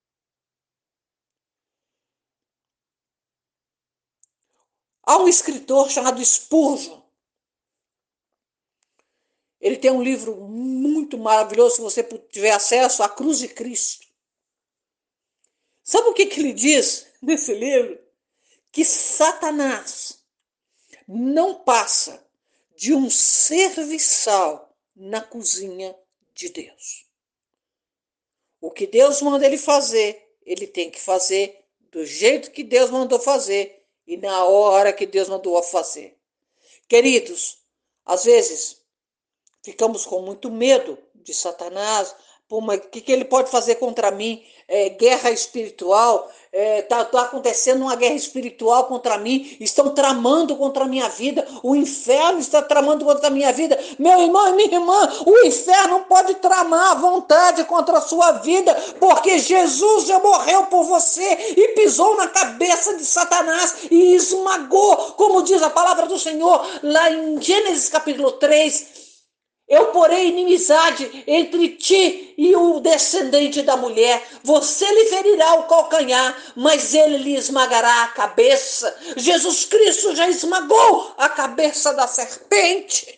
Há um escritor chamado Spurgeon. Ele tem um livro muito maravilhoso, se você tiver acesso, A Cruz de Cristo. Sabe o que, que ele diz nesse livro? Que Satanás não passa de um serviçal na cozinha de Deus. O que Deus manda ele fazer, ele tem que fazer do jeito que Deus mandou fazer e na hora que Deus mandou fazer. Queridos, às vezes ficamos com muito medo de Satanás. O que, que ele pode fazer contra mim? É, guerra espiritual, está é, tá, tá acontecendo uma guerra espiritual contra mim, estão tramando contra a minha vida, o inferno está tramando contra a minha vida. Meu irmão e minha irmã, o inferno pode tramar à vontade contra a sua vida, porque Jesus já morreu por você e pisou na cabeça de Satanás e esmagou, como diz a palavra do Senhor, lá em Gênesis capítulo três, eu porei inimizade entre ti e o descendente da mulher. Você lhe ferirá o calcanhar, mas ele lhe esmagará a cabeça. Jesus Cristo já esmagou a cabeça da serpente.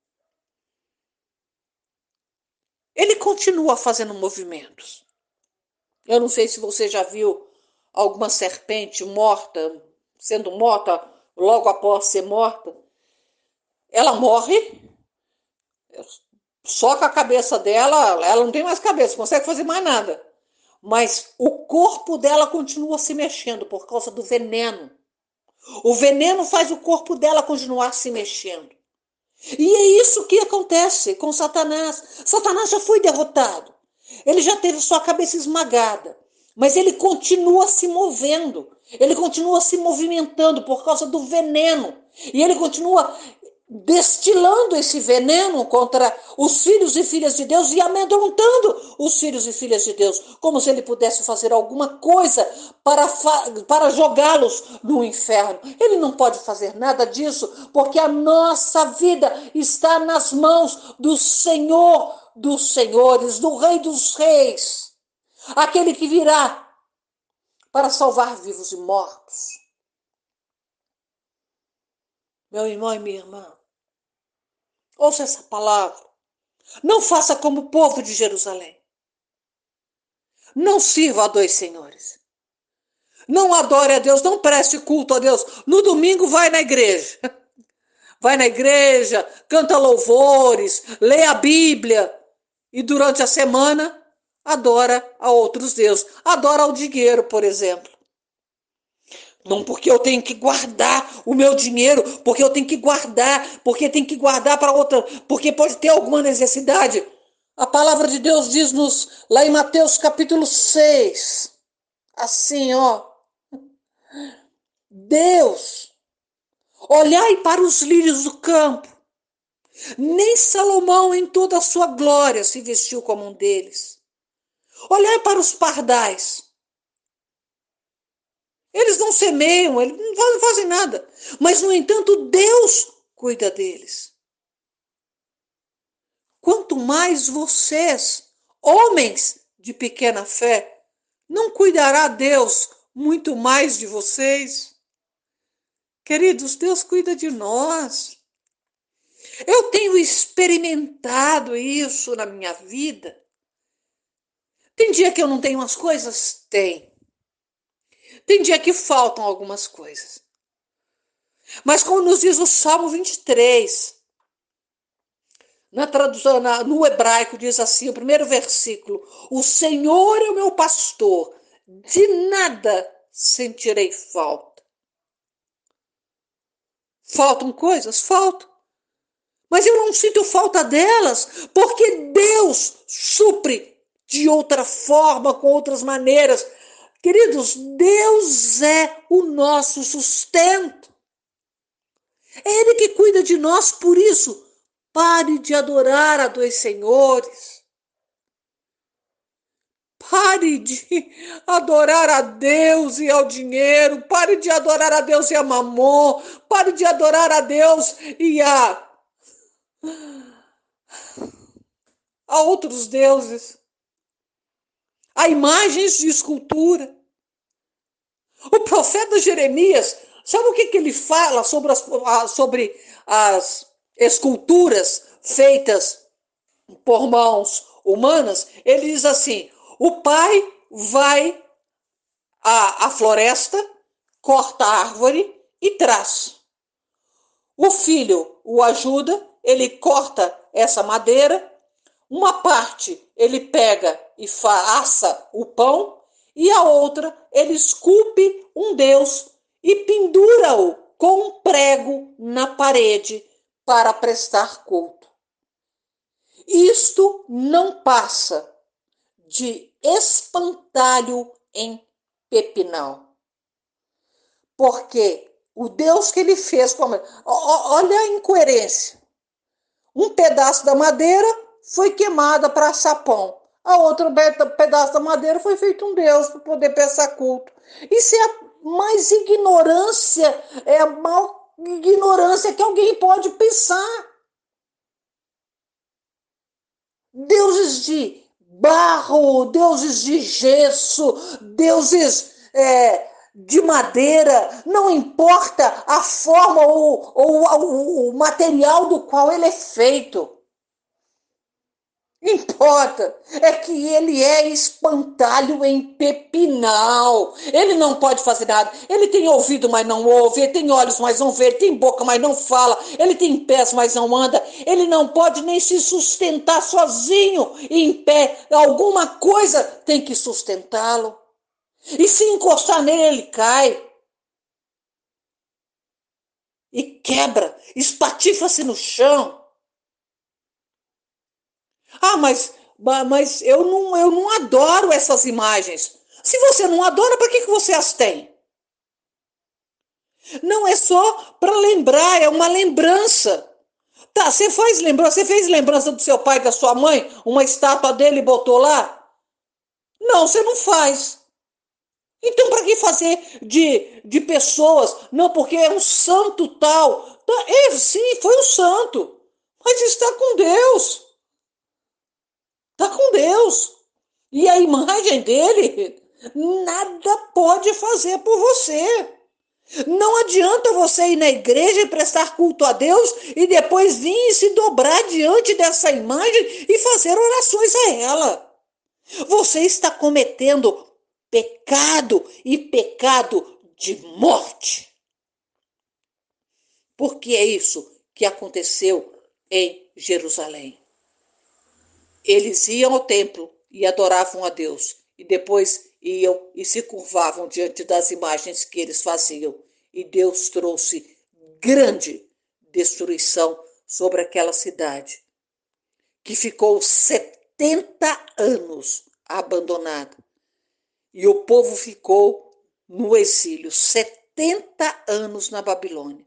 Ele continua fazendo movimentos. Eu não sei se você já viu alguma serpente morta, sendo morta logo após ser morta. Ela morre, só com a cabeça dela, ela não tem mais cabeça, não consegue fazer mais nada. Mas o corpo dela continua se mexendo por causa do veneno. O veneno faz o corpo dela continuar se mexendo. E é isso que acontece com Satanás. Satanás já foi derrotado. Ele já teve sua cabeça esmagada. Mas ele continua se movendo. Ele continua se movimentando por causa do veneno. E ele continua destilando esse veneno contra os filhos e filhas de Deus e amedrontando os filhos e filhas de Deus, como se ele pudesse fazer alguma coisa para, para jogá-los no inferno. Ele não pode fazer nada disso, porque a nossa vida está nas mãos do Senhor dos senhores, do Rei dos reis, aquele que virá para salvar vivos e mortos. Meu irmão e minha irmã, ouça essa palavra. Não faça como o povo de Jerusalém. Não sirva a dois senhores. Não adore a Deus, não preste culto a Deus. No domingo vai na igreja. Vai na igreja, canta louvores, lê a Bíblia. E durante a semana adora a outros deuses. Adora o dinheiro, por exemplo. Não porque eu tenho que guardar o meu dinheiro, porque eu tenho que guardar, porque tem que guardar para outra, porque pode ter alguma necessidade. A palavra de Deus diz-nos lá em Mateus capítulo seis, assim, ó, Deus, olhai para os lírios do campo, nem Salomão em toda a sua glória se vestiu como um deles. Olhai para os pardais, eles não semeiam, eles não fazem nada, mas no entanto Deus cuida deles. Quanto mais vocês, homens de pequena fé, não cuidará Deus muito mais de vocês? Queridos, Deus cuida de nós. Eu tenho experimentado isso na minha vida. Tem dia que eu não tenho as coisas? Tem. Tem dia que faltam algumas coisas. Mas como nos diz o Salmo vinte e três, na tradução, na, no hebraico diz assim, o primeiro versículo: o Senhor é o meu pastor, de nada sentirei falta. Faltam coisas? Faltam. Mas eu não sinto falta delas, porque Deus supre de outra forma, com outras maneiras. Queridos, Deus é o nosso sustento. É Ele que cuida de nós, por isso, pare de adorar a dois senhores. Pare de adorar a Deus e ao dinheiro. Pare de adorar a Deus e a mamon. Pare de adorar a Deus e a, a outros deuses. A imagens de escultura. O profeta Jeremias, sabe o que, que ele fala sobre as, sobre as esculturas feitas por mãos humanas? Ele diz assim: o pai vai à, à floresta, corta a árvore e traz. O filho o ajuda, ele corta essa madeira, uma parte ele pega e assa o pão, e a outra ele esculpe um Deus e pendura-o com um prego na parede para prestar culto. Isto não passa de espantalho em pepinal. Porque o Deus que ele fez, olha a incoerência. Um pedaço da madeira foi queimada para assar pão. A outro pedaço da madeira foi feito um Deus para poder prestar culto. Isso é a mais ignorância, é a maior ignorância que alguém pode pensar. Deuses de barro, deuses de gesso, deuses é, de madeira, não importa a forma ou, ou o material do qual ele é feito. Importa é que ele é espantalho em pepinal. Ele não pode fazer nada. Ele tem ouvido, mas não ouve. Ele tem olhos, mas não vê. Ele tem boca, mas não fala. Ele tem pés, mas não anda. Ele não pode nem se sustentar sozinho em pé. Alguma coisa tem que sustentá-lo. E se encostar nele, ele cai. E quebra. Espatifa-se no chão. Ah, mas, mas eu, não, eu não adoro essas imagens. Se você não adora, para que, que você as tem? Não é só para lembrar, é uma lembrança. Tá, você faz lembrança, você fez lembrança do seu pai e da sua mãe, uma estátua dele e botou lá? Não, você não faz. Então, para que fazer de, de pessoas? Não, porque é um santo tal. Tá, é, sim, foi um santo, mas está com Deus. Está com Deus. E a imagem dele nada pode fazer por você. Não adianta você ir na igreja e prestar culto a Deus e depois vir e se dobrar diante dessa imagem e fazer orações a ela. Você está cometendo pecado e pecado de morte. Porque é isso que aconteceu em Jerusalém. Eles iam ao templo e adoravam a Deus. e depois iam e se curvavam diante das imagens que eles faziam. E Deus trouxe grande destruição sobre aquela cidade, que ficou setenta anos abandonada. E o povo ficou no exílio, setenta anos na Babilônia.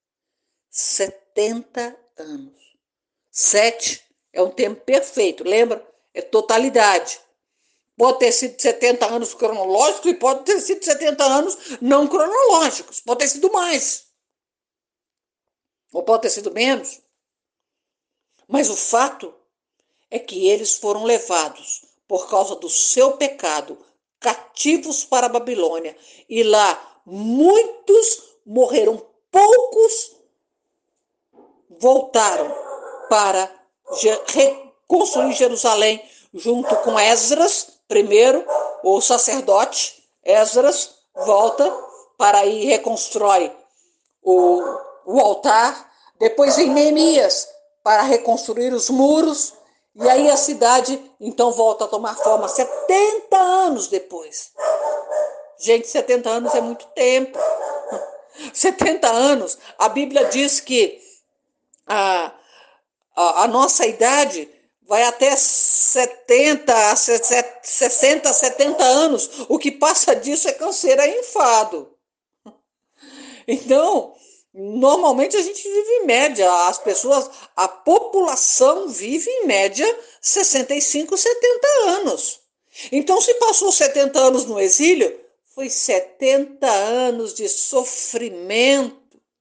setenta anos. Sete é um tempo perfeito, lembra? É totalidade. Pode ter sido setenta anos cronológicos e pode ter sido setenta anos não cronológicos. Pode ter sido mais. Ou pode ter sido menos. Mas o fato é que eles foram levados, por causa do seu pecado, cativos para a Babilônia. E lá muitos morreram, poucos voltaram para reconstruir Jerusalém, junto com Esdras, primeiro, o sacerdote. Esdras volta para ir e reconstrói o, o altar. Depois vem Neemias para reconstruir os muros. E aí a cidade, então, volta a tomar forma setenta anos depois. Gente, setenta anos é muito tempo. setenta anos, a Bíblia diz que a, a, a nossa idade vai até setenta, sessenta, setenta anos. O que passa disso é canseira e enfado. Então, normalmente a gente vive em média, as pessoas, a população vive em média sessenta e cinco, setenta anos. Então, se passou setenta anos no exílio, foi setenta anos de sofrimento.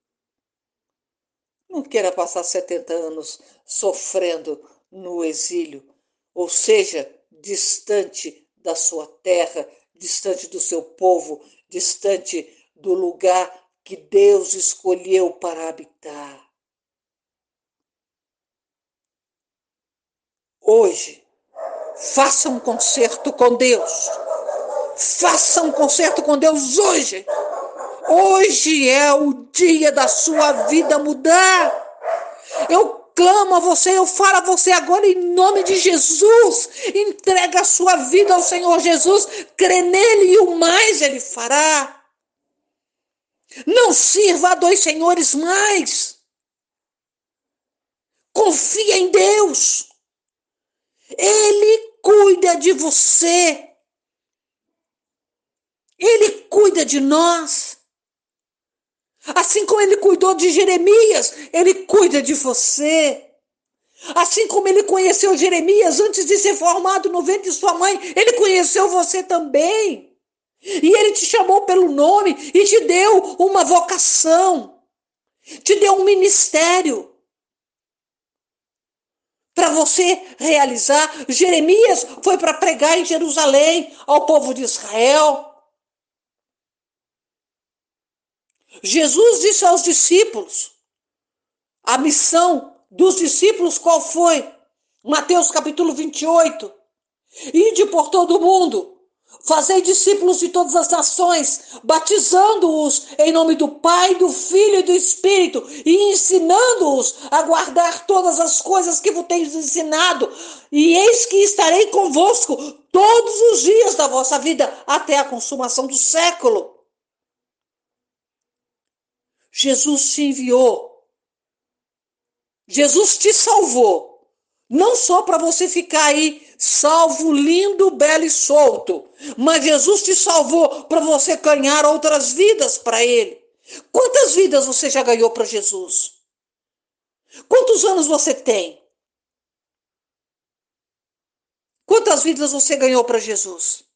Não queira passar setenta anos sofrendo no exílio, ou seja, distante da sua terra, distante do seu povo, distante do lugar que Deus escolheu para habitar. Hoje, faça um concerto com Deus. Faça um concerto com Deus hoje. Hoje é o dia da sua vida mudar. Eu clamo a você, eu falo a você agora em nome de Jesus. Entrega a sua vida ao Senhor Jesus. Crê nele e o mais ele fará. Não sirva a dois senhores mais. Confia em Deus. Ele cuida de você. Ele cuida de nós. Assim como ele cuidou de Jeremias, ele cuida de você. Assim como ele conheceu Jeremias antes de ser formado no ventre de sua mãe, ele conheceu você também. E ele te chamou pelo nome e te deu uma vocação. Te deu um ministério para você realizar. Jeremias foi para pregar em Jerusalém ao povo de Israel. Jesus disse aos discípulos, a missão dos discípulos qual foi? Mateus capítulo vinte e oito. Ide por todo o mundo, fazei discípulos de todas as nações, batizando-os em nome do Pai, do Filho e do Espírito, e ensinando-os a guardar todas as coisas que vos tenho ensinado. E eis que estarei convosco todos os dias da vossa vida, até a consumação do século. Jesus te enviou. Jesus te salvou. Não só para você ficar aí salvo, lindo, belo e solto, mas Jesus te salvou para você ganhar outras vidas para Ele. Quantas vidas você já ganhou para Jesus? Quantos anos você tem? Quantas vidas você ganhou para Jesus?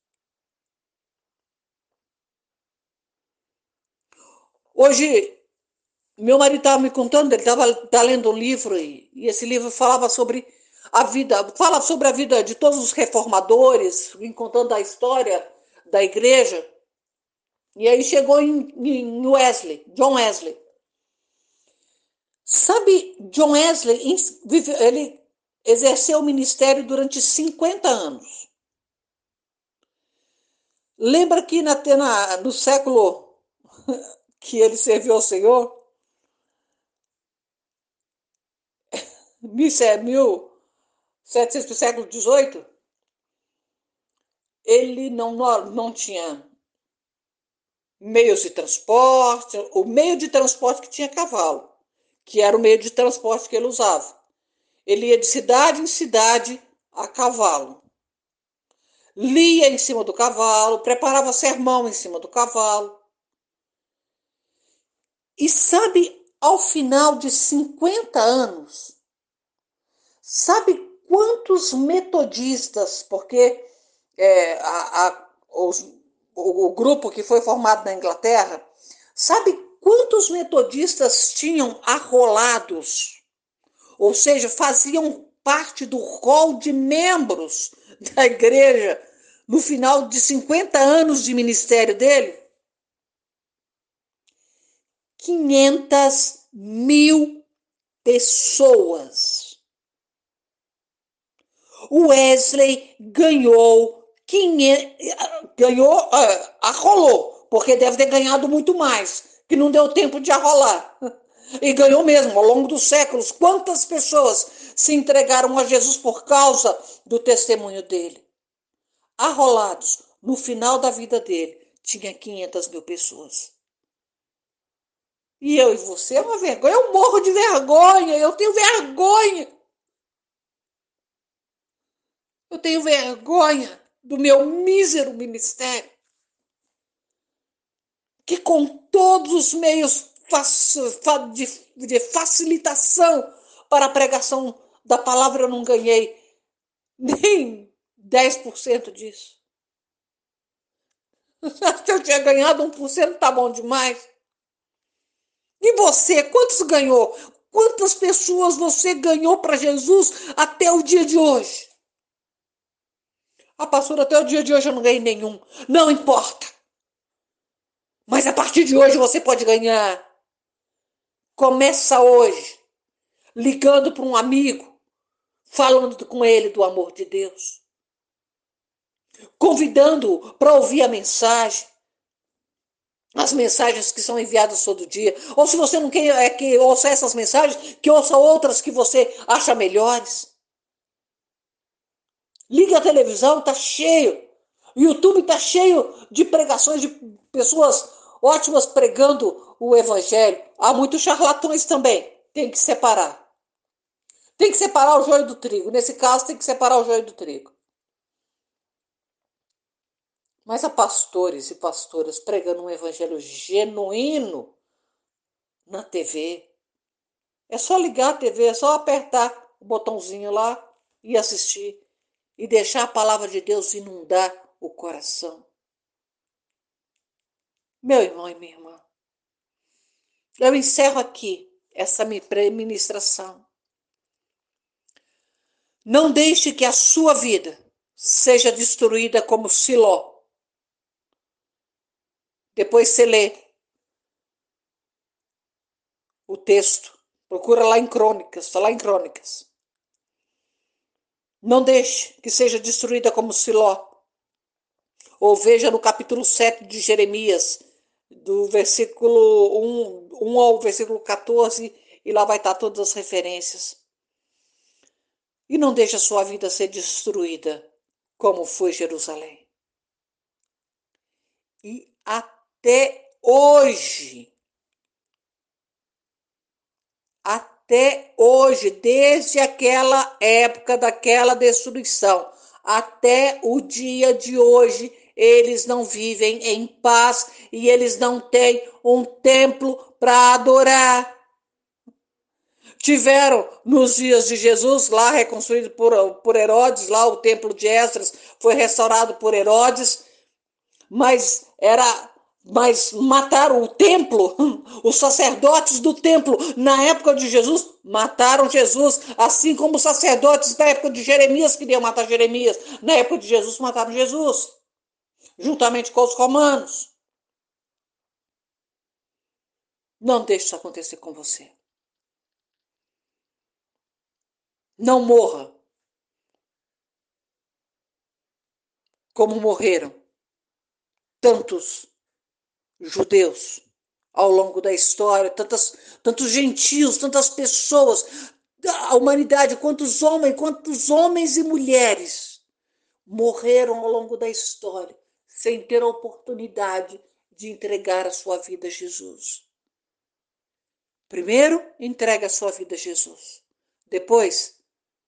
Hoje, meu marido estava me contando, ele estava tá lendo um livro e, e esse livro falava sobre a vida, fala sobre a vida de todos os reformadores, contando a história da igreja. E aí chegou em, em Wesley, John Wesley. Sabe, John Wesley, ele exerceu o ministério durante cinquenta anos. Lembra que na, na, no século que ele serviu ao Senhor, mil e setecentos, século dezoito, ele não, não tinha meios de transporte, o meio de transporte que tinha cavalo, que era o meio de transporte que ele usava. Ele ia de cidade em cidade a cavalo. Lia em cima do cavalo, preparava sermão em cima do cavalo. E sabe, ao final de cinquenta anos, sabe quantos metodistas, porque é, a, a, os, o, o grupo que foi formado na Inglaterra, sabe quantos metodistas tinham arrolados? Ou seja, faziam parte do rol de membros da igreja no final de cinquenta anos de ministério dele? quinhentas mil pessoas. O Wesley ganhou, quinhentos, ganhou, uh, arrolou, porque deve ter ganhado muito mais, que não deu tempo de arrolar. E ganhou mesmo, ao longo dos séculos. Quantas pessoas se entregaram a Jesus por causa do testemunho dele? Arrolados, no final da vida dele, tinha quinhentas mil pessoas. E eu e você é uma vergonha. Eu morro de vergonha, eu tenho vergonha. Eu tenho vergonha do meu mísero ministério, que com todos os meios de facilitação para a pregação da palavra eu não ganhei nem dez por cento disso. Se eu tinha ganhado um por cento, tá bom demais. E você, quantos ganhou? Quantas pessoas você ganhou para Jesus até o dia de hoje? Ah, pastor, até o dia de hoje eu não ganhei nenhum. Não importa. Mas a partir de hoje você pode ganhar. Começa hoje, ligando para um amigo, falando com ele do amor de Deus, convidando-o para ouvir a mensagem, as mensagens que são enviadas todo dia. Ou se você não quer é, que ouça essas mensagens, que ouça outras que você acha melhores. Liga a televisão, tá cheio. O YouTube tá cheio de pregações de pessoas ótimas pregando o evangelho. Há muitos charlatões também. Tem que separar. Tem que separar o joio do trigo. Nesse caso, tem que separar o joio do trigo. Mas há pastores e pastoras pregando um evangelho genuíno na T V. É só ligar a T V, é só apertar o botãozinho lá e assistir. E deixar a palavra de Deus inundar o coração. Meu irmão e minha irmã, eu encerro aqui essa ministração. Não deixe que a sua vida seja destruída como Siló. Depois você lê o texto. Procura lá em Crônicas, está lá em Crônicas. Não deixe que seja destruída como Siló. Ou veja no capítulo sete de Jeremias, do versículo um, um ao versículo quatorze, e lá vai estar todas as referências. E não deixe a sua vida ser destruída como foi Jerusalém. E até hoje, até hoje, desde aquela época daquela destruição, até o dia de hoje, eles não vivem em paz e eles não têm um templo para adorar. Tiveram nos dias de Jesus, lá reconstruído por, por Herodes, lá o templo de Esdras foi restaurado por Herodes, mas era mas mataram o templo, os sacerdotes do templo na época de Jesus mataram Jesus, assim como os sacerdotes na época de Jeremias queriam matar Jeremias, na época de Jesus mataram Jesus, juntamente com os romanos. Não deixe isso acontecer com você. Não morra como morreram tantos judeus ao longo da história, tantas, tantos gentios, tantas pessoas, a humanidade, quantos homens, quantos homens e mulheres morreram ao longo da história sem ter a oportunidade de entregar a sua vida a Jesus. Primeiro, entrega a sua vida a Jesus. Depois,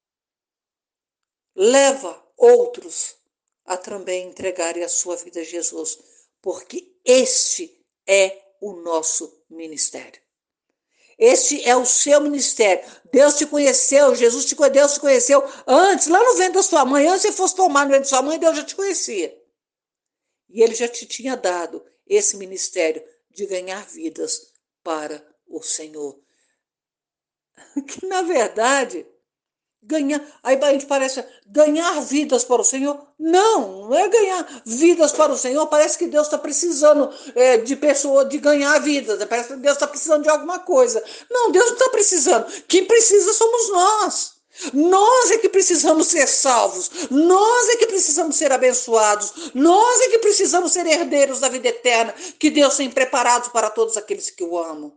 leva outros a também entregarem a sua vida a Jesus, porque este é o nosso ministério. Este é o seu ministério. Deus te conheceu, Jesus te conheceu, Deus te conheceu antes, lá no ventre da sua mãe, antes de você fosse tomar no ventre da sua mãe, Deus já te conhecia. E ele já te tinha dado esse ministério de ganhar vidas para o Senhor. Que, na verdade, ganhar, aí a gente parece ganhar vidas para o Senhor. Não, não é ganhar vidas para o Senhor. Parece que Deus está precisando é, de pessoa, de ganhar vidas. Parece que Deus está precisando de alguma coisa. Não, Deus não está precisando. Quem precisa somos nós. Nós é que precisamos ser salvos, nós é que precisamos ser abençoados, nós é que precisamos ser herdeiros da vida eterna que Deus tem preparado para todos aqueles que o amam.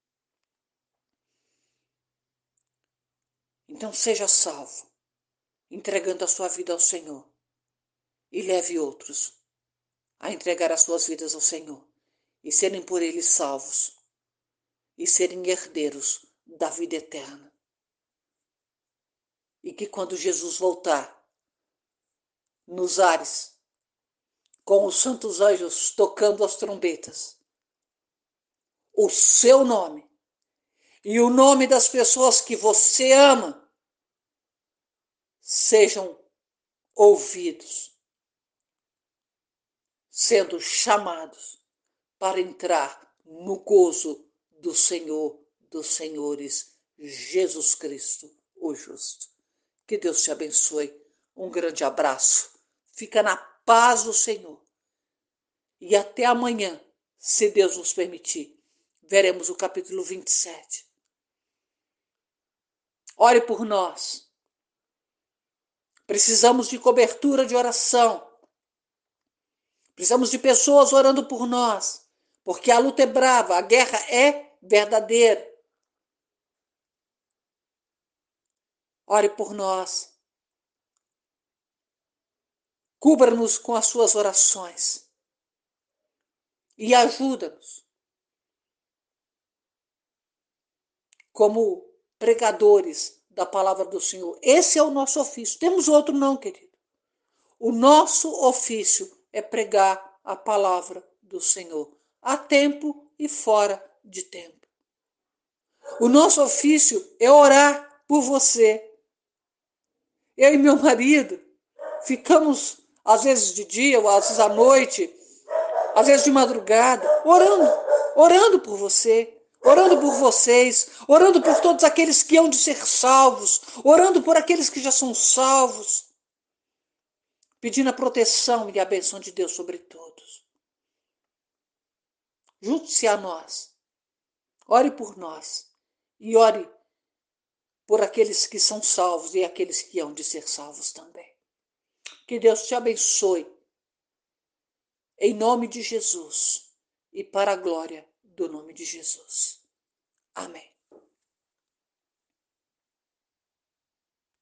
Então seja salvo, entregando a sua vida ao Senhor, e leve outros a entregar as suas vidas ao Senhor e serem por Ele salvos e serem herdeiros da vida eterna. E que quando Jesus voltar nos ares, com os santos anjos tocando as trombetas, o seu nome e o nome das pessoas que você ama sejam ouvidos, sendo chamados para entrar no gozo do Senhor dos Senhores, Jesus Cristo, o justo. Que Deus te abençoe. Um grande abraço. Fica na paz do Senhor. E até amanhã, se Deus nos permitir, veremos o capítulo vinte e sete. Ore por nós. Precisamos de cobertura de oração. Precisamos de pessoas orando por nós, porque a luta é brava, a guerra é verdadeira. Ore por nós. Cubra-nos com as suas orações e ajuda-nos como pregadores da palavra do Senhor. Esse é o nosso ofício. Temos outro não, querido. O nosso ofício é pregar a palavra do Senhor, a tempo e fora de tempo. O nosso ofício é orar por você. Eu e meu marido ficamos, às vezes de dia, ou às vezes à noite, às vezes de madrugada, orando, orando por você, orando por vocês, orando por todos aqueles que hão de ser salvos, orando por aqueles que já são salvos, pedindo a proteção e a bênção de Deus sobre todos. Junte-se a nós, ore por nós e ore por aqueles que são salvos e aqueles que hão de ser salvos também. Que Deus te abençoe, em nome de Jesus e para a glória do nome de Jesus. Amém.